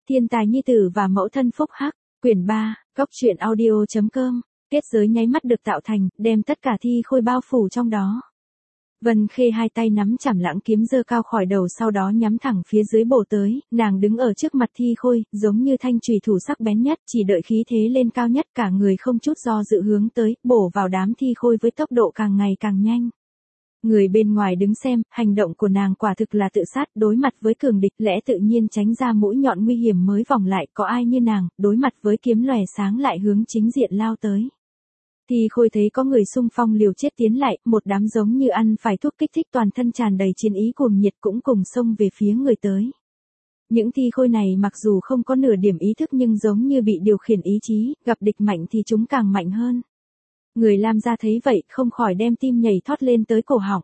Thiên tài nhi tử và mẫu thân phúc hắc, quyển 3, góc truyện audio.com, kết giới nháy mắt được tạo thành, đem tất cả thi khôi bao phủ trong đó. Vân Khê hai tay nắm chảm lãng kiếm giơ cao khỏi đầu, sau đó nhắm thẳng phía dưới bổ tới, nàng đứng ở trước mặt thi khôi, giống như thanh chùy thủ sắc bén nhất, chỉ đợi khí thế lên cao nhất, cả người không chút do dự hướng tới, bổ vào đám thi khôi với tốc độ càng ngày càng nhanh. Người bên ngoài đứng xem, hành động của nàng quả thực là tự sát, đối mặt với cường địch lẽ tự nhiên tránh ra mũi nhọn nguy hiểm mới vòng lại, có ai như nàng, đối mặt với kiếm lòe sáng lại hướng chính diện lao tới. Thì khôi thấy có người xung phong liều chết tiến lại, một đám giống như ăn phải thuốc kích thích, toàn thân tràn đầy chiến ý cuồng nhiệt cũng cùng xông về phía người tới. Những thi khôi này mặc dù không có nửa điểm ý thức nhưng giống như bị điều khiển ý chí, gặp địch mạnh thì chúng càng mạnh hơn. Người Lam gia thấy vậy không khỏi đem tim nhảy thoát lên tới cổ họng.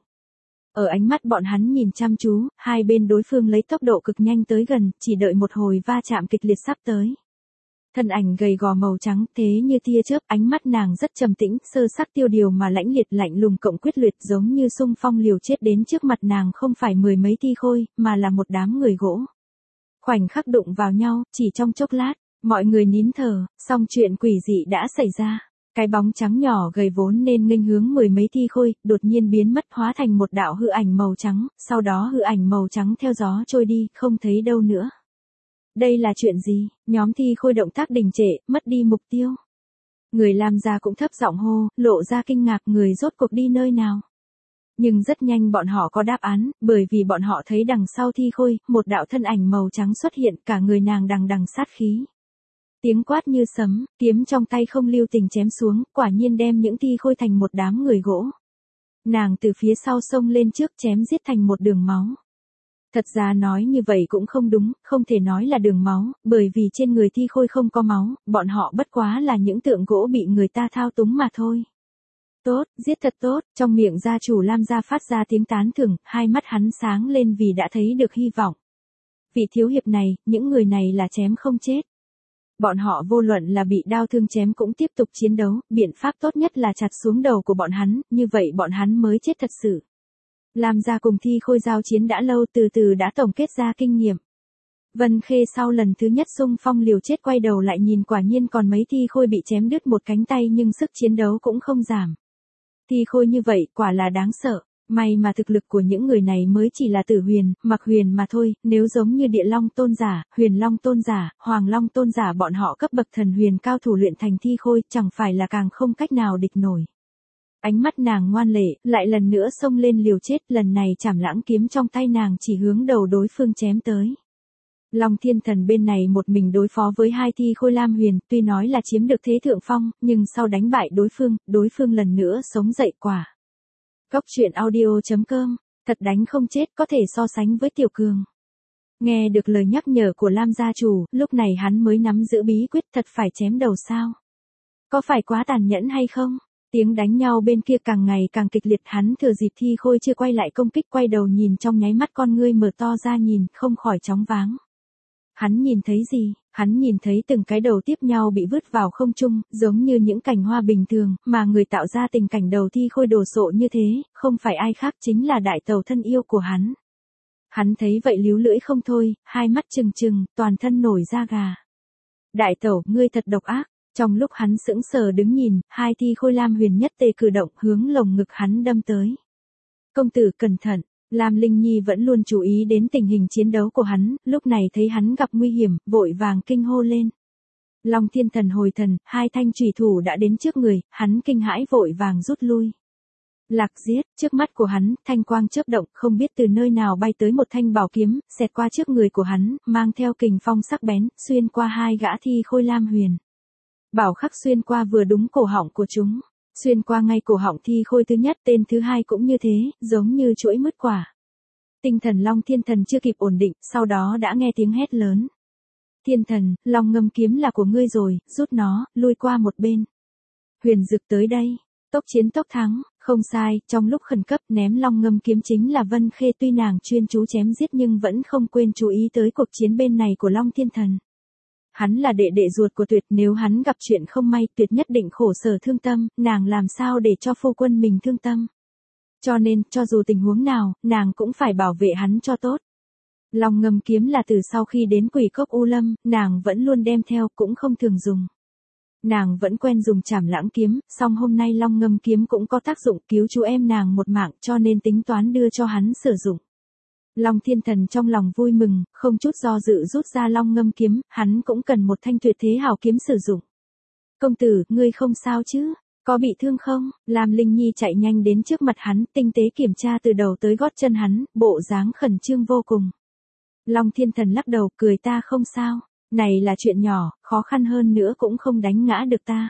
Ở ánh mắt bọn hắn nhìn chăm chú, hai bên đối phương lấy tốc độ cực nhanh tới gần, chỉ đợi một hồi va chạm kịch liệt sắp tới. Thân ảnh gầy gò màu trắng thế như tia chớp, ánh mắt nàng rất trầm tĩnh, sơ sắc tiêu điều mà lãnh liệt, lạnh lùng cộng quyết liệt, giống như xung phong liều chết đến trước mặt nàng không phải mười mấy thi khôi, mà là một đám người gỗ. Khoảnh khắc đụng vào nhau, chỉ trong chốc lát, mọi người nín thở, song chuyện quỷ dị đã xảy ra. Cái bóng trắng nhỏ gầy vốn nên nghênh hướng mười mấy thi khôi, đột nhiên biến mất hóa thành một đạo hư ảnh màu trắng, sau đó hư ảnh màu trắng theo gió trôi đi, không thấy đâu nữa. Đây là chuyện gì? Nhóm thi khôi động tác đình trệ, mất đi mục tiêu. Người Lam gia cũng thấp giọng hô, lộ ra kinh ngạc, người rốt cuộc đi nơi nào. Nhưng rất nhanh bọn họ có đáp án, bởi vì bọn họ thấy đằng sau thi khôi, một đạo thân ảnh màu trắng xuất hiện, cả người nàng đằng đằng sát khí. Tiếng quát như sấm, kiếm trong tay không lưu tình chém xuống, quả nhiên đem những thi khôi thành một đám người gỗ. Nàng từ phía sau xông lên trước chém giết thành một đường máu. Thật ra nói như vậy cũng không đúng, không thể nói là đường máu, bởi vì trên người thi khôi không có máu, bọn họ bất quá là những tượng gỗ bị người ta thao túng mà thôi. Tốt, giết thật tốt, trong miệng gia chủ Lam gia phát ra tiếng tán thưởng, hai mắt hắn sáng lên vì đã thấy được hy vọng. Vị thiếu hiệp này, những người này là chém không chết. Bọn họ vô luận là bị đao thương chém cũng tiếp tục chiến đấu, biện pháp tốt nhất là chặt xuống đầu của bọn hắn, như vậy bọn hắn mới chết thật sự. Lam gia cùng thi khôi giao chiến đã lâu, từ từ đã tổng kết ra kinh nghiệm. Vân Khê sau lần thứ nhất xung phong liều chết quay đầu lại nhìn, quả nhiên còn mấy thi khôi bị chém đứt một cánh tay nhưng sức chiến đấu cũng không giảm. Thi khôi như vậy quả là đáng sợ, may mà thực lực của những người này mới chỉ là tử huyền, mặc huyền mà thôi, nếu giống như địa long tôn giả, huyền long tôn giả, hoàng long tôn giả bọn họ cấp bậc thần huyền cao thủ luyện thành thi khôi chẳng phải là càng không cách nào địch nổi. Ánh mắt nàng ngoan lệ, lại lần nữa xông lên liều chết, lần này chảm lãng kiếm trong tay nàng chỉ hướng đầu đối phương chém tới. Long Thiên Thần bên này một mình đối phó với hai thi khôi Lam Huyền, tuy nói là chiếm được thế thượng phong, nhưng sau đánh bại đối phương lần nữa sống dậy quả. Góc truyện audio.com, thật đánh không chết có thể so sánh với tiểu cường. Nghe được lời nhắc nhở của Lam gia chủ, lúc này hắn mới nắm giữ bí quyết, thật phải chém đầu sao? Có phải quá tàn nhẫn hay không? Tiếng đánh nhau bên kia càng ngày càng kịch liệt, hắn thừa dịp thi khôi chưa quay lại công kích quay đầu nhìn, trong nháy mắt con ngươi mở to ra nhìn, không khỏi chóng váng. Hắn nhìn thấy gì? Hắn nhìn thấy từng cái đầu tiếp nhau bị vứt vào không trung, giống như những cành hoa bình thường, mà người tạo ra tình cảnh đầu thi khôi đồ sộ như thế, không phải ai khác chính là đại tẩu thân yêu của hắn. Hắn thấy vậy líu lưỡi không thôi, hai mắt trừng trừng, toàn thân nổi da gà. Đại tẩu, ngươi thật độc ác. Trong lúc hắn sững sờ đứng nhìn, hai thi khôi Lam Huyền nhất tề cử động hướng lồng ngực hắn đâm tới. Công tử cẩn thận, Lam Linh Nhi vẫn luôn chú ý đến tình hình chiến đấu của hắn, lúc này thấy hắn gặp nguy hiểm, vội vàng kinh hô lên. Long Thiên Thần hồi thần, hai thanh chùy thủ đã đến trước người, hắn kinh hãi vội vàng rút lui. Lạc giết, trước mắt của hắn, thanh quang chớp động, không biết từ nơi nào bay tới một thanh bảo kiếm, xẹt qua trước người của hắn, mang theo kình phong sắc bén, xuyên qua hai gã thi khôi Lam Huyền. Bảo khắc xuyên qua vừa đúng cổ họng của chúng, xuyên qua ngay cổ họng thi khôi thứ nhất, tên thứ hai cũng như thế, giống như chuỗi mứt quả. Tinh thần Long Thiên Thần chưa kịp ổn định, sau đó đã nghe tiếng hét lớn. Thiên Thần, Long ngâm kiếm là của ngươi rồi, rút nó, lui qua một bên. Huyền Dực tới đây, tốc chiến tốc thắng, không sai, trong lúc khẩn cấp ném Long ngâm kiếm chính là Vân Khê, tuy nàng chuyên chú chém giết nhưng vẫn không quên chú ý tới cuộc chiến bên này của Long Thiên Thần. Hắn là đệ đệ ruột của Tuyệt, nếu hắn gặp chuyện không may, Tuyệt nhất định khổ sở thương tâm, nàng làm sao để cho phu quân mình thương tâm. Cho nên, cho dù tình huống nào, nàng cũng phải bảo vệ hắn cho tốt. Long ngâm kiếm là từ sau khi đến Quỷ Cốc U Lâm, nàng vẫn luôn đem theo, cũng không thường dùng. Nàng vẫn quen dùng Trảm Lãng kiếm, song hôm nay Long ngâm kiếm cũng có tác dụng cứu chú em nàng một mạng, cho nên tính toán đưa cho hắn sử dụng. Long Thiên Thần trong lòng vui mừng, không chút do dự rút ra Long ngâm kiếm, hắn cũng cần một thanh tuyệt thế hào kiếm sử dụng. Công tử, ngươi không sao chứ? Có bị thương không? Lam Linh Nhi chạy nhanh đến trước mặt hắn, tinh tế kiểm tra từ đầu tới gót chân hắn, bộ dáng khẩn trương vô cùng. Long Thiên Thần lắc đầu, cười, ta không sao, này là chuyện nhỏ, khó khăn hơn nữa cũng không đánh ngã được ta.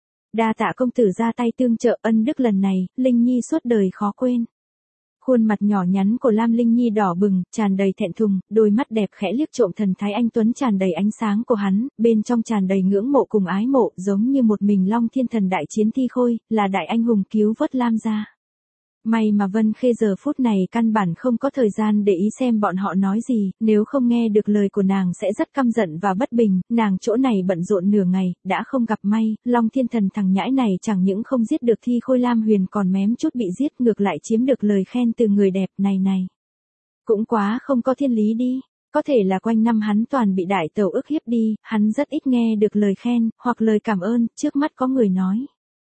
Đa tạ công tử ra tay tương trợ, ân đức lần này, Linh Nhi suốt đời khó quên. Khuôn mặt nhỏ nhắn của Lam Linh Nhi đỏ bừng, tràn đầy thẹn thùng, đôi mắt đẹp khẽ liếc trộm thần thái anh tuấn tràn đầy ánh sáng của hắn, bên trong tràn đầy ngưỡng mộ cùng ái mộ, giống như một mình Long Thiên Thần đại chiến thi khôi, là đại anh hùng cứu vớt Lam gia. May mà Vân Khê giờ phút này căn bản không có thời gian để ý xem bọn họ nói gì, nếu không nghe được lời của nàng sẽ rất căm giận và bất bình, nàng chỗ này bận rộn nửa ngày, đã không gặp may, Long Thiên Thần thằng nhãi này chẳng những không giết được thi khôi Lam Huyền còn mém chút bị giết, ngược lại chiếm được lời khen từ người đẹp này. Cũng quá không có thiên lý đi, có thể là quanh năm hắn toàn bị đại tẩu ức hiếp đi, hắn rất ít nghe được lời khen, hoặc lời cảm ơn, trước mắt có người nói.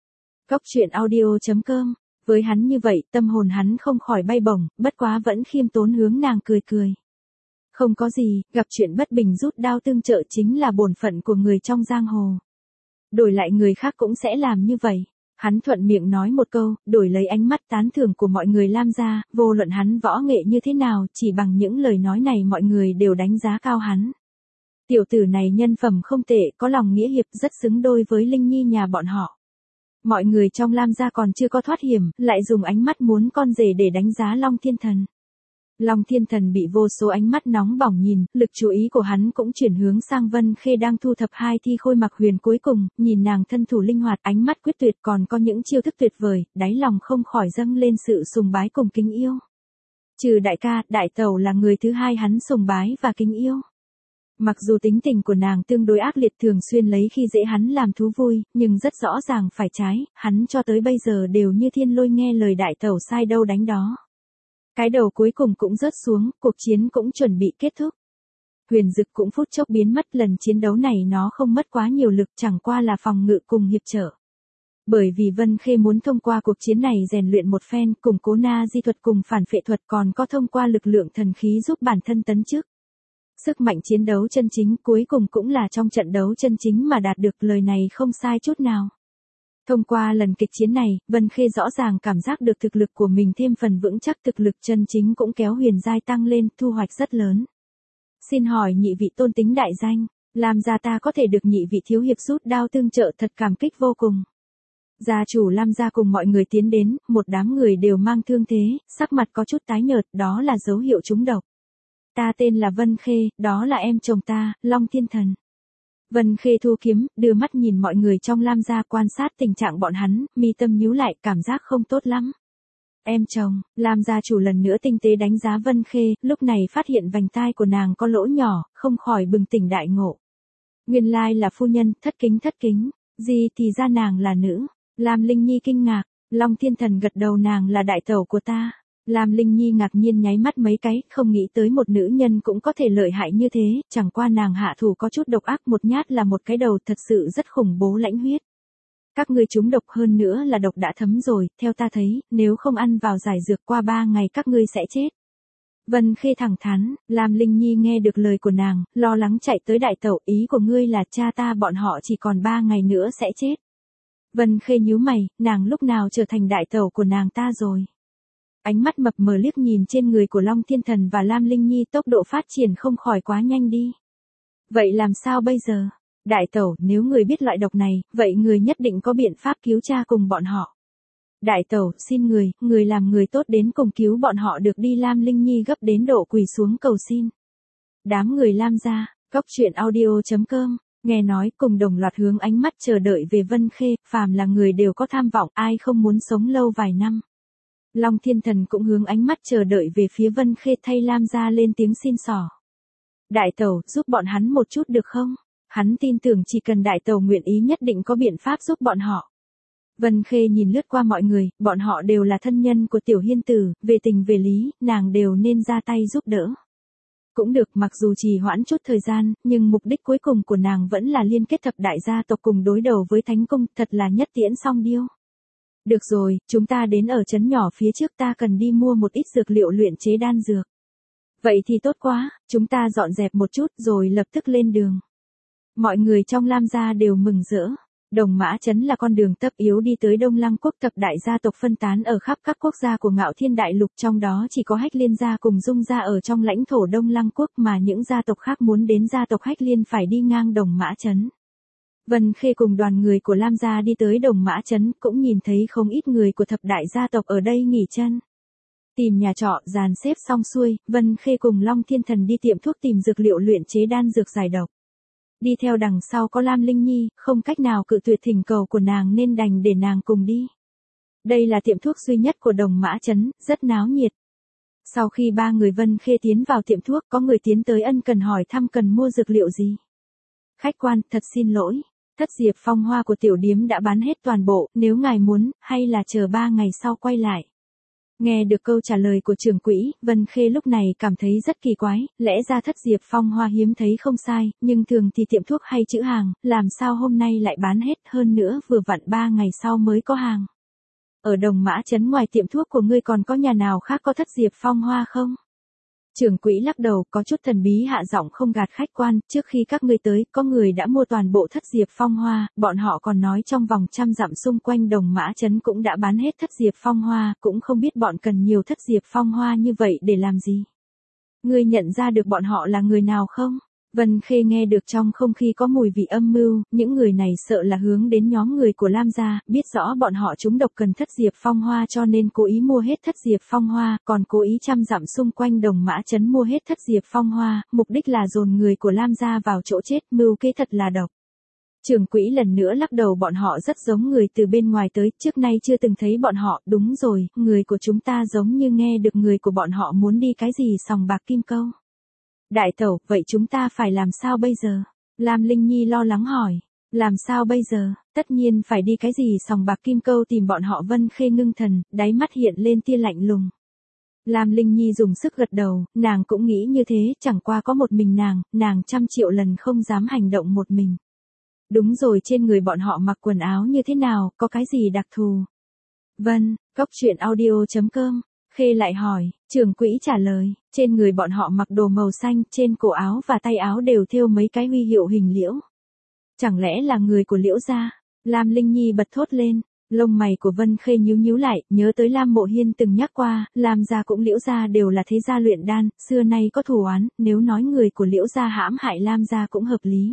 Góc truyện audio.com. Với hắn như vậy, tâm hồn hắn không khỏi bay bổng, bất quá vẫn khiêm tốn hướng nàng cười. Không có gì, gặp chuyện bất bình rút đao tương trợ chính là bổn phận của người trong giang hồ. Đổi lại người khác cũng sẽ làm như vậy. Hắn thuận miệng nói một câu, đổi lấy ánh mắt tán thưởng của mọi người Lam gia, vô luận hắn võ nghệ như thế nào, chỉ bằng những lời nói này mọi người đều đánh giá cao hắn. Tiểu tử này nhân phẩm không tệ, có lòng nghĩa hiệp, rất xứng đôi với Linh Nhi nhà bọn họ. Mọi người trong Lam gia còn chưa có thoát hiểm, lại dùng ánh mắt muốn con rể để đánh giá Long Thiên Thần. Long Thiên Thần bị vô số ánh mắt nóng bỏng nhìn, lực chú ý của hắn cũng chuyển hướng sang Vân Khê đang thu thập hai thi khôi Mặc Huyền cuối cùng, nhìn nàng thân thủ linh hoạt, ánh mắt quyết tuyệt, còn có những chiêu thức tuyệt vời, đáy lòng không khỏi dâng lên sự sùng bái cùng kính yêu. Trừ đại ca, đại tẩu là người thứ hai hắn sùng bái và kính yêu. Mặc dù tính tình của nàng tương đối ác liệt, thường xuyên lấy khi dễ hắn làm thú vui, nhưng rất rõ ràng phải trái, hắn cho tới bây giờ đều như thiên lôi nghe lời đại tẩu sai đâu đánh đó. Cái đầu cuối cùng cũng rớt xuống, cuộc chiến cũng chuẩn bị kết thúc. Huyền Dực cũng phút chốc biến mất, lần chiến đấu này nó không mất quá nhiều lực, chẳng qua là phòng ngự cùng hiệp trợ. Bởi vì Vân Khê muốn thông qua cuộc chiến này rèn luyện một phen, củng cố na di thuật cùng phản phệ thuật, còn có thông qua lực lượng thần khí giúp bản thân tấn chức. Sức mạnh chiến đấu chân chính cuối cùng cũng là trong trận đấu chân chính mà đạt được, lời này không sai chút nào. Thông qua lần kịch chiến này, Vân Khê rõ ràng cảm giác được thực lực của mình thêm phần vững chắc, thực lực chân chính cũng kéo huyền giai tăng lên, thu hoạch rất lớn. Xin hỏi nhị vị tôn tính đại danh, Lam gia ta có thể được nhị vị thiếu hiệp rút đao tương trợ, thật cảm kích vô cùng. Gia chủ Lam gia cùng mọi người tiến đến, một đám người đều mang thương thế, sắc mặt có chút tái nhợt, đó là dấu hiệu trúng độc. Ta tên là Vân Khê, đó là em chồng ta, Long Thiên Thần. Vân Khê thu kiếm, đưa mắt nhìn mọi người trong Lam gia, quan sát tình trạng bọn hắn, mi tâm nhíu lại, cảm giác không tốt lắm. Em chồng, Lam gia chủ lần nữa tinh tế đánh giá Vân Khê, lúc này phát hiện vành tai của nàng có lỗ nhỏ, không khỏi bừng tỉnh đại ngộ. Nguyên lai là phu nhân, thất kính, gì thì ra nàng là nữ. Lam Linh Nhi kinh ngạc, Long Thiên Thần gật đầu, nàng là đại tẩu của ta. Lam Linh Nhi ngạc nhiên nháy mắt mấy cái, không nghĩ tới một nữ nhân cũng có thể lợi hại như thế, chẳng qua nàng hạ thủ có chút độc ác, một nhát là một cái đầu, thật sự rất khủng bố lãnh huyết. Các ngươi trúng độc, hơn nữa là độc đã thấm rồi, theo ta thấy, nếu không ăn vào giải dược qua 3 ngày các ngươi sẽ chết. Vân Khê thẳng thắn, Lam Linh Nhi nghe được lời của nàng, lo lắng chạy tới đại tẩu, ý của ngươi là cha ta bọn họ chỉ còn 3 ngày nữa sẽ chết. Vân Khê nhíu mày, nàng lúc nào trở thành đại tẩu của nàng ta rồi? Ánh mắt mập mờ liếc nhìn trên người của Long Thiên Thần và Lam Linh Nhi, tốc độ phát triển không khỏi quá nhanh đi. Vậy làm sao bây giờ? Đại tẩu, nếu người biết loại độc này, vậy người nhất định có biện pháp cứu cha cùng bọn họ. Đại tẩu, xin người làm người tốt đến cùng cứu bọn họ được đi. Lam Linh Nhi gấp đến độ quỳ xuống cầu xin. Đám người Lam gia, góc truyện audio.com, nghe nói cùng đồng loạt hướng ánh mắt chờ đợi về Vân Khê, phàm là người đều có tham vọng, ai không muốn sống lâu vài năm. Long Thiên Thần cũng hướng ánh mắt chờ đợi về phía Vân Khê, thay Lam gia lên tiếng xin xỏ. Đại tẩu, giúp bọn hắn một chút được không? Hắn tin tưởng chỉ cần đại tẩu nguyện ý nhất định có biện pháp giúp bọn họ. Vân Khê nhìn lướt qua mọi người, bọn họ đều là thân nhân của Tiểu Hiên Tử, về tình về lý, nàng đều nên ra tay giúp đỡ. Cũng được, mặc dù trì hoãn chút thời gian, nhưng mục đích cuối cùng của nàng vẫn là liên kết thập đại gia tộc cùng đối đầu với Thánh Cung, thật là nhất tiễn song điêu. Được rồi, chúng ta đến ở trấn nhỏ phía trước, ta cần đi mua một ít dược liệu luyện chế đan dược. Vậy thì tốt quá, chúng ta dọn dẹp một chút rồi lập tức lên đường. Mọi người trong Lam gia đều mừng rỡ. Đồng Mã Trấn là con đường tất yếu đi tới Đông Lăng quốc, thập đại gia tộc phân tán ở khắp các quốc gia của Ngạo Thiên Đại Lục, trong đó chỉ có Hách Liên gia cùng Dung gia ở trong lãnh thổ Đông Lăng quốc, mà những gia tộc khác muốn đến gia tộc Hách Liên phải đi ngang Đồng Mã Trấn. Vân Khê cùng đoàn người của Lam gia đi tới Đồng Mã Trấn, cũng nhìn thấy không ít người của thập đại gia tộc ở đây nghỉ chân. Tìm nhà trọ, dàn xếp xong xuôi, Vân Khê cùng Long Thiên Thần đi tiệm thuốc tìm dược liệu luyện chế đan dược giải độc. Đi theo đằng sau có Lam Linh Nhi, không cách nào cự tuyệt thỉnh cầu của nàng nên đành để nàng cùng đi. Đây là tiệm thuốc duy nhất của Đồng Mã Trấn, rất náo nhiệt. Sau khi ba người Vân Khê tiến vào tiệm thuốc, có người tiến tới ân cần hỏi thăm cần mua dược liệu gì. Khách quan, thật xin lỗi, thất diệp phong hoa của tiểu điếm đã bán hết toàn bộ, nếu ngài muốn, hay là chờ 3 ngày sau quay lại. Nghe được câu trả lời của trưởng quỹ, Vân Khê lúc này cảm thấy rất kỳ quái, lẽ ra thất diệp phong hoa hiếm thấy không sai, nhưng thường thì tiệm thuốc hay chữ hàng, làm sao hôm nay lại bán hết, hơn nữa vừa vặn 3 ngày sau mới có hàng. Ở Đồng Mã Trấn ngoài tiệm thuốc của ngươi còn có nhà nào khác có thất diệp phong hoa không? Trưởng quỹ lắc đầu, có chút thần bí hạ giọng không gạt khách quan, trước khi các ngươi tới, có người đã mua toàn bộ thất diệp phong hoa, bọn họ còn nói trong vòng 100 dặm xung quanh Đồng Mã Trấn cũng đã bán hết thất diệp phong hoa, cũng không biết bọn cần nhiều thất diệp phong hoa như vậy để làm gì. Ngươi nhận ra được bọn họ là người nào không? Vân Khê nghe được trong không khí có mùi vị âm mưu, những người này sợ là hướng đến nhóm người của Lam gia, biết rõ bọn họ trúng độc cần thất diệp phong hoa cho nên cố ý mua hết thất diệp phong hoa, còn cố ý 100 dặm xung quanh Đồng Mã Trấn mua hết thất diệp phong hoa, mục đích là dồn người của Lam gia vào chỗ chết, mưu kế thật là độc. Trưởng quỹ lần nữa lắc đầu, bọn họ rất giống người từ bên ngoài tới, trước nay chưa từng thấy bọn họ, đúng rồi, người của chúng ta giống như nghe được người của bọn họ muốn đi cái gì sòng bạc kim câu. Đại tẩu, vậy chúng ta phải làm sao bây giờ? Lam Linh Nhi lo lắng hỏi. Làm sao bây giờ? Tất nhiên phải đi cái gì sòng bạc kim câu tìm bọn họ. Vân Khê ngưng thần, đáy mắt hiện lên tia lạnh lùng. Lam Linh Nhi dùng sức gật đầu, nàng cũng nghĩ như thế, chẳng qua có một mình nàng 100 triệu lần không dám hành động một mình. Đúng rồi, trên người bọn họ mặc quần áo như thế nào, có cái gì đặc thù? Vân, Cốc Truyện Audio.com. Khê lại hỏi, trưởng quỹ trả lời, trên người bọn họ mặc đồ màu xanh, trên cổ áo và tay áo đều thêu mấy cái huy hiệu hình liễu. Chẳng lẽ là người của Liễu gia? Lam Linh Nhi bật thốt lên, lông mày của Vân Khê nhíu nhíu lại, nhớ tới Lam Mộ Hiên từng nhắc qua, Lam gia cũng Liễu gia đều là thế gia luyện đan, xưa nay có thù oán, nếu nói người của Liễu gia hãm hại Lam gia cũng hợp lý.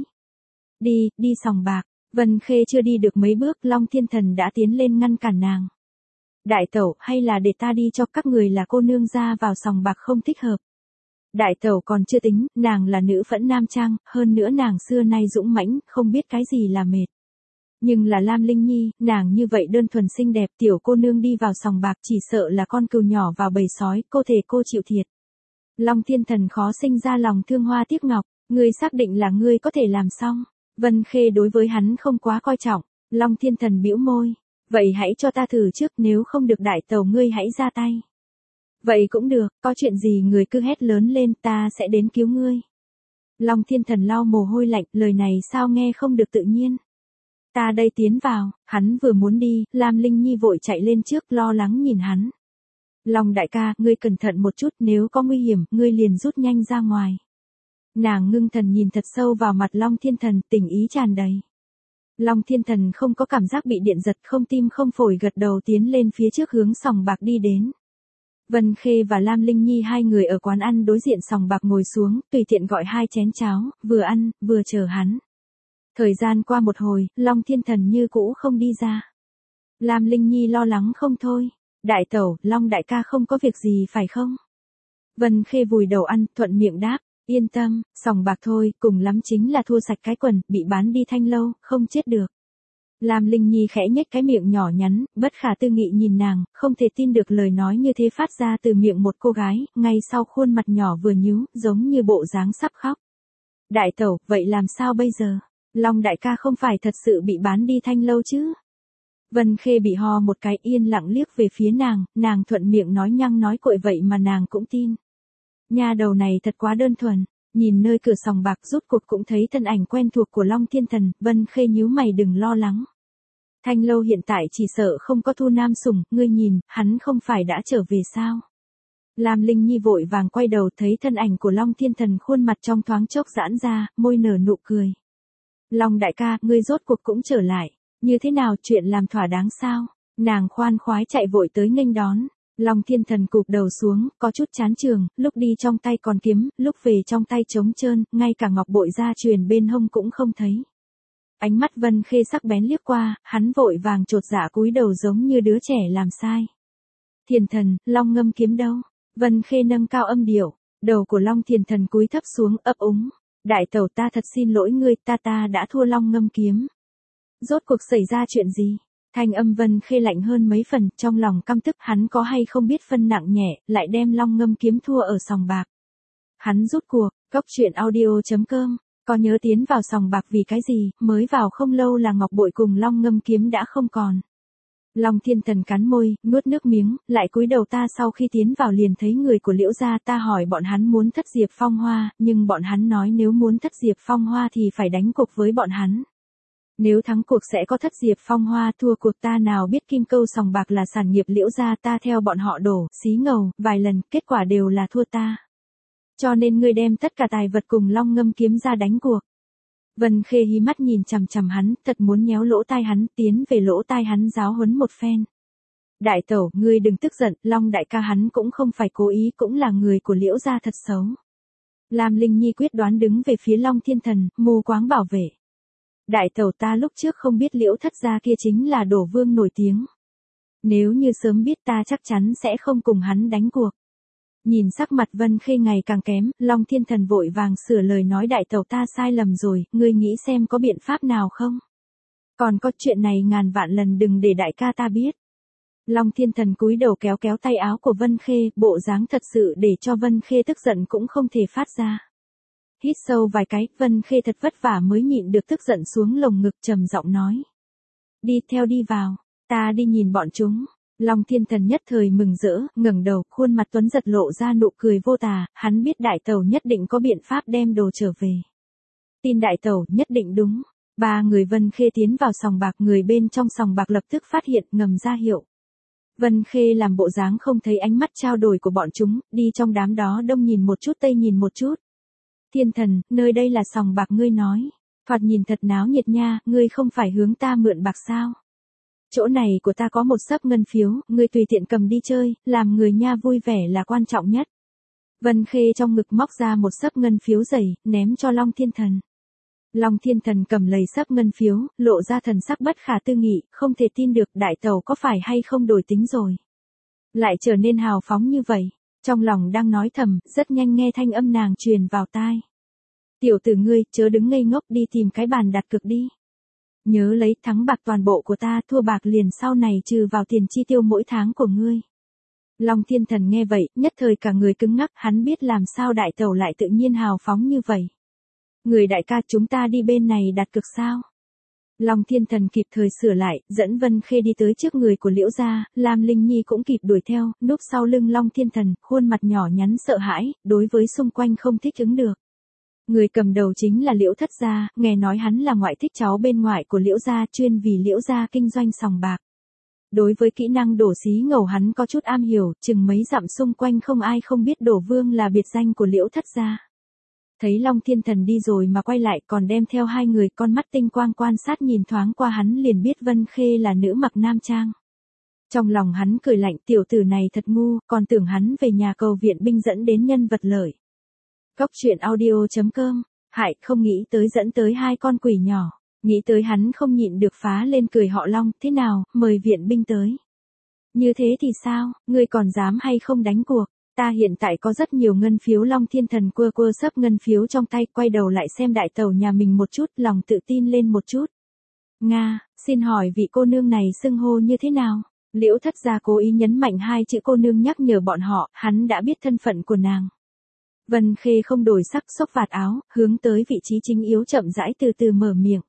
Đi sòng bạc. Vân Khê chưa đi được mấy bước, Long Thiên Thần đã tiến lên ngăn cản nàng. Đại tẩu, hay là để ta đi cho, các người là cô nương ra vào sòng bạc không thích hợp. Đại tẩu còn chưa tính, nàng là nữ phẫn nam trang, hơn nữa nàng xưa nay dũng mãnh, không biết cái gì là mệt. Nhưng là Lam Linh Nhi, nàng như vậy đơn thuần xinh đẹp, tiểu cô nương đi vào sòng bạc chỉ sợ là con cừu nhỏ vào bầy sói, cô thể cô chịu thiệt. Long Thiên Thần khó sinh ra lòng thương hoa tiếc ngọc, ngươi xác định là ngươi có thể làm xong. Vân Khê đối với hắn không quá coi trọng, Long Thiên Thần bĩu môi. Vậy hãy cho ta thử trước, nếu không được đại tẩu ngươi hãy ra tay. Vậy cũng được, có chuyện gì người cứ hét lớn lên, ta sẽ đến cứu ngươi. Long Thiên Thần lau mồ hôi lạnh, lời này sao nghe không được tự nhiên. Ta đây tiến vào, hắn vừa muốn đi, Lam Linh Nhi vội chạy lên trước lo lắng nhìn hắn. Long đại ca, ngươi cẩn thận một chút, nếu có nguy hiểm, ngươi liền rút nhanh ra ngoài. Nàng ngưng thần nhìn thật sâu vào mặt Long Thiên Thần, tình ý tràn đầy. Long Thiên Thần không có cảm giác bị điện giật, không tim không phổi gật đầu tiến lên phía trước hướng sòng bạc đi đến. Vân Khê và Lam Linh Nhi hai người ở quán ăn đối diện sòng bạc ngồi xuống, tùy tiện gọi 2 chén cháo, vừa ăn, vừa chờ hắn. Thời gian qua một hồi, Long Thiên Thần như cũ không đi ra. Lam Linh Nhi lo lắng không thôi. Đại tẩu, Long đại ca không có việc gì phải không? Vân Khê vùi đầu ăn, thuận miệng đáp. Yên tâm, sòng bạc thôi, cùng lắm chính là thua sạch cái quần, bị bán đi thanh lâu, không chết được. Lam Linh Nhi khẽ nhếch cái miệng nhỏ nhắn, bất khả tư nghị nhìn nàng, không thể tin được lời nói như thế phát ra từ miệng một cô gái, ngay sau khuôn mặt nhỏ vừa nhíu, giống như bộ dáng sắp khóc. Đại tẩu, vậy làm sao bây giờ? Long đại ca không phải thật sự bị bán đi thanh lâu chứ? Vân Khê bị ho một cái, yên lặng liếc về phía nàng thuận miệng nói nhăng nói cội vậy mà nàng cũng tin. Nha đầu này thật quá đơn thuần. Nhìn nơi cửa sòng bạc rút cuộc cũng thấy thân ảnh quen thuộc của Long Thiên Thần, Vân Khê nhíu mày đừng lo lắng. Thanh Lâu hiện tại chỉ sợ không có Thu Nam Sủng, ngươi nhìn, hắn không phải đã trở về sao? Lam Linh Nhi vội vàng quay đầu thấy thân ảnh của Long Thiên Thần khuôn mặt trong thoáng chốc giãn ra, môi nở nụ cười. Long đại ca, ngươi rốt cuộc cũng trở lại, như thế nào chuyện làm thỏa đáng sao? Nàng khoan khoái chạy vội tới nghênh đón. Long Thiên Thần cụp đầu xuống, có chút chán trường, lúc đi trong tay còn kiếm, lúc về trong tay trống trơn, ngay cả ngọc bội gia truyền bên hông cũng không thấy. Ánh mắt Vân Khê sắc bén liếc qua, hắn vội vàng chột dạ cúi đầu giống như đứa trẻ làm sai. Thiên Thần, Long ngâm kiếm đâu? Vân Khê nâng cao âm điệu, đầu của Long Thiên Thần cúi thấp xuống ấp úng. Đại tẩu ta thật xin lỗi ngươi, ta đã thua Long ngâm kiếm. Rốt cuộc xảy ra chuyện gì? Thanh âm Vân Khê lạnh hơn mấy phần, trong lòng căm tức hắn có hay không biết phân nặng nhẹ, lại đem Long ngâm kiếm thua ở sòng bạc. Hắn rút cuộc, Cốc Truyện Audio.com, có nhớ tiến vào sòng bạc vì cái gì, mới vào không lâu là ngọc bội cùng Long ngâm kiếm đã không còn. Long Thiên Thần cắn môi, nuốt nước miếng, lại cúi đầu ta sau khi tiến vào liền thấy người của Liễu gia ta hỏi bọn hắn muốn thất diệp phong hoa, nhưng bọn hắn nói nếu muốn thất diệp phong hoa thì phải đánh cuộc với bọn hắn. Nếu thắng cuộc sẽ có thất diệp phong hoa, thua cuộc ta nào biết kim câu sòng bạc là sản nghiệp Liễu gia ta theo bọn họ đổ, xí ngầu, vài lần, kết quả đều là thua ta. Cho nên ngươi đem tất cả tài vật cùng Long ngâm kiếm ra đánh cuộc. Vân Khê hí mắt nhìn chằm chằm hắn, thật muốn nhéo lỗ tai hắn, tiến về lỗ tai hắn giáo huấn một phen. Đại tẩu, ngươi đừng tức giận, Long đại ca hắn cũng không phải cố ý, cũng là người của Liễu gia thật xấu. Lam Linh Nhi quyết đoán đứng về phía Long Thiên Thần, mù quáng bảo vệ. Đại tẩu ta lúc trước không biết Liễu thất gia kia chính là đổ vương nổi tiếng. Nếu như sớm biết ta chắc chắn sẽ không cùng hắn đánh cuộc. Nhìn sắc mặt Vân Khê ngày càng kém, Long Thiên Thần vội vàng sửa lời nói đại tẩu ta sai lầm rồi, ngươi nghĩ xem có biện pháp nào không? Còn có chuyện này ngàn vạn lần đừng để đại ca ta biết. Long Thiên Thần cúi đầu kéo kéo tay áo của Vân Khê, bộ dáng thật sự để cho Vân Khê tức giận cũng không thể phát ra. Hít sâu vài cái, Vân Khê thật vất vả mới nhịn được tức giận xuống lồng ngực trầm giọng nói. Đi theo đi vào, ta đi nhìn bọn chúng. Long Thiên Thần nhất thời mừng rỡ, ngẩng đầu, khuôn mặt tuấn giật lộ ra nụ cười vô tà, hắn biết đại tẩu nhất định có biện pháp đem đồ trở về. Tin đại tẩu nhất định đúng. Ba người Vân Khê tiến vào sòng bạc, người bên trong sòng bạc lập tức phát hiện, ngầm ra hiệu. Vân Khê làm bộ dáng không thấy ánh mắt trao đổi của bọn chúng, đi trong đám đó đông nhìn một chút tây nhìn một chút. Thiên Thần, nơi đây là sòng bạc ngươi nói. Thoạt nhìn thật náo nhiệt nha, ngươi không phải hướng ta mượn bạc sao? Chỗ này của ta có một xấp ngân phiếu, ngươi tùy tiện cầm đi chơi, làm người nha vui vẻ là quan trọng nhất. Vân Khê trong ngực móc ra một xấp ngân phiếu dày, ném cho Long Thiên Thần. Long Thiên Thần cầm lấy xấp ngân phiếu, lộ ra thần sắc bất khả tư nghị, không thể tin được đại tẩu có phải hay không đổi tính rồi. Lại trở nên hào phóng như vậy, trong lòng đang nói thầm, rất nhanh nghe thanh âm nàng truyền vào tai. Tiểu tử ngươi, chớ đứng ngây ngốc đi tìm cái bàn đặt cược đi. Nhớ lấy thắng bạc toàn bộ của ta, thua bạc liền sau này trừ vào tiền chi tiêu mỗi tháng của ngươi. Long Thiên Thần nghe vậy, nhất thời cả người cứng ngắc, hắn biết làm sao đại tẩu lại tự nhiên hào phóng như vậy. Người đại ca chúng ta đi bên này đặt cược sao? Long Thiên Thần kịp thời sửa lại, dẫn Vân Khê đi tới trước người của Liễu gia, Lam Linh Nhi cũng kịp đuổi theo, núp sau lưng Long Thiên Thần, khuôn mặt nhỏ nhắn sợ hãi, đối với xung quanh không thích ứng được. Người cầm đầu chính là Liễu thất gia, nghe nói hắn là ngoại thích cháu bên ngoại của Liễu gia, chuyên vì Liễu gia kinh doanh sòng bạc. Đối với kỹ năng đổ xí ngầu hắn có chút am hiểu, chừng mấy dặm xung quanh không ai không biết đổ vương là biệt danh của Liễu thất gia. Thấy Long Thiên Thần đi rồi mà quay lại còn đem theo hai người, con mắt tinh quang quan sát nhìn thoáng qua hắn liền biết Vân Khê là nữ mặc nam trang. Trong lòng hắn cười lạnh, tiểu tử này thật ngu, còn tưởng hắn về nhà cầu viện binh dẫn đến nhân vật lợi. Cốc Truyện Audio.com, hại không nghĩ tới dẫn tới hai con quỷ nhỏ, nghĩ tới hắn không nhịn được phá lên cười họ Long, thế nào, mời viện binh tới. Như thế thì sao, ngươi còn dám hay không đánh cuộc? Ta hiện tại có rất nhiều ngân phiếu. Long Thiên Thần quơ quơ xấp ngân phiếu trong tay, quay đầu lại xem đại tẩu nhà mình một chút, lòng tự tin lên một chút. Nga, xin hỏi vị cô nương này xưng hô như thế nào? Liễu thất gia cố ý nhấn mạnh hai chữ cô nương nhắc nhở bọn họ, hắn đã biết thân phận của nàng. Vân Khê không đổi sắc, xốc vạt áo, hướng tới vị trí chính yếu chậm rãi từ từ mở miệng.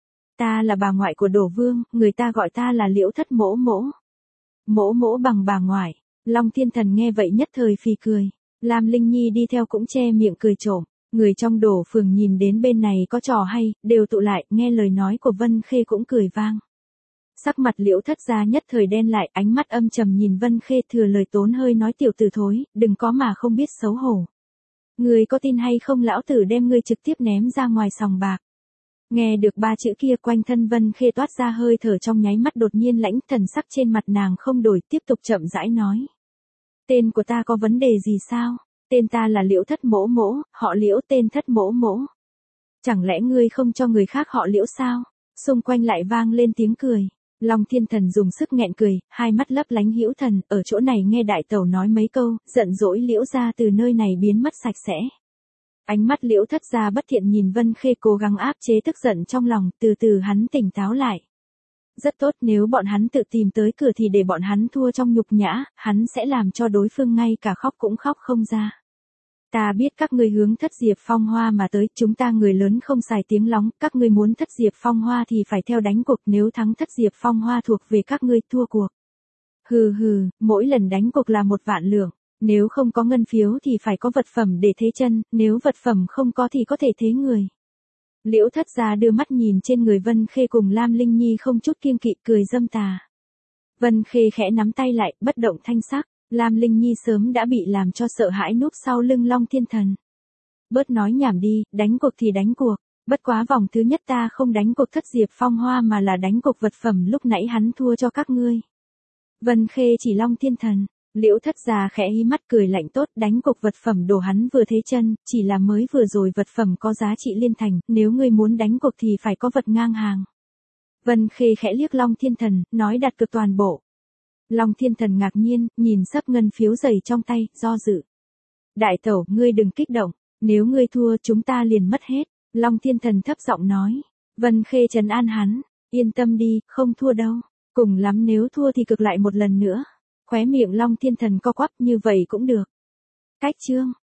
Ta là bà ngoại của Đổ Vương, người ta gọi ta là Liễu thất mỗ mỗ. Mỗ mỗ bằng bà ngoại. Long Thiên Thần nghe vậy nhất thời phì cười. Lam Linh Nhi đi theo cũng che miệng cười trộm. Người trong Đổ phường nhìn đến bên này có trò hay, đều tụ lại, nghe lời nói của Vân Khê cũng cười vang. Sắc mặt Liễu Thất Gia nhất thời đen lại, ánh mắt âm trầm nhìn Vân Khê, thừa lời tốn hơi nói, tiểu tử thối, đừng có mà không biết xấu hổ. Ngươi có tin hay không lão tử đem ngươi trực tiếp ném ra ngoài sòng bạc. Nghe được ba chữ kia, quanh thân Vân Khê toát ra hơi thở, trong nháy mắt đột nhiên lãnh, thần sắc trên mặt nàng không đổi, tiếp tục chậm rãi nói. Tên của ta có vấn đề gì sao? Tên ta là Liễu Thất Mỗ Mỗ, họ Liễu, tên Thất Mỗ Mỗ. Chẳng lẽ ngươi không cho người khác họ Liễu sao? Xung quanh lại vang lên tiếng cười. Long Thiên Thần dùng sức nghẹn cười, hai mắt lấp lánh hữu thần, ở chỗ này nghe đại tẩu nói mấy câu, giận dỗi Liễu gia từ nơi này biến mất sạch sẽ. Ánh mắt Liễu Thất Gia bất thiện nhìn Vân Khê, cố gắng áp chế tức giận trong lòng, từ từ hắn tỉnh táo lại. Rất tốt, nếu bọn hắn tự tìm tới cửa thì để bọn hắn thua trong nhục nhã, hắn sẽ làm cho đối phương ngay cả khóc cũng khóc không ra. Ta biết các ngươi hướng Thất Diệp Phong Hoa mà tới, chúng ta người lớn không xài tiếng lóng, các ngươi muốn Thất Diệp Phong Hoa thì phải theo đánh cuộc, nếu thắng Thất Diệp Phong Hoa thuộc về các ngươi, thua cuộc. Hừ hừ, mỗi lần đánh cuộc là 1 vạn lượng, nếu không có ngân phiếu thì phải có vật phẩm để thế chân, nếu vật phẩm không có thì có thể thế người. Liễu Thất Gia đưa mắt nhìn trên người Vân Khê cùng Lam Linh Nhi không chút kiêng kỵ, cười dâm tà. Vân Khê khẽ nắm tay lại, bất động thanh sắc. Lam Linh Nhi sớm đã bị làm cho sợ hãi, núp sau lưng Long Thiên Thần. Bớt nói nhảm đi, đánh cuộc thì đánh cuộc. Bất quá vòng thứ nhất ta không đánh cuộc Thất Diệp Phong Hoa mà là đánh cuộc vật phẩm lúc nãy hắn thua cho các ngươi. Vân Khê chỉ Long Thiên Thần. Liễu Thất Gia khẽ hí mắt cười lạnh, tốt, đánh cuộc vật phẩm đồ hắn vừa thế chân, chỉ là mới vừa rồi vật phẩm có giá trị liên thành, nếu ngươi muốn đánh cuộc thì phải có vật ngang hàng. Vân Khê khẽ liếc Long Thiên Thần, nói đặt cược toàn bộ. Long Thiên Thần ngạc nhiên, nhìn sấp ngân phiếu dày trong tay, do dự. Đại tẩu, ngươi đừng kích động, nếu ngươi thua chúng ta liền mất hết. Long Thiên Thần thấp giọng nói. Vân Khê trấn an hắn, yên tâm đi, không thua đâu, cùng lắm nếu thua thì cực lại một lần nữa. Khóe miệng Long Thiên Thần co quắp, như vậy cũng được. Cách chương.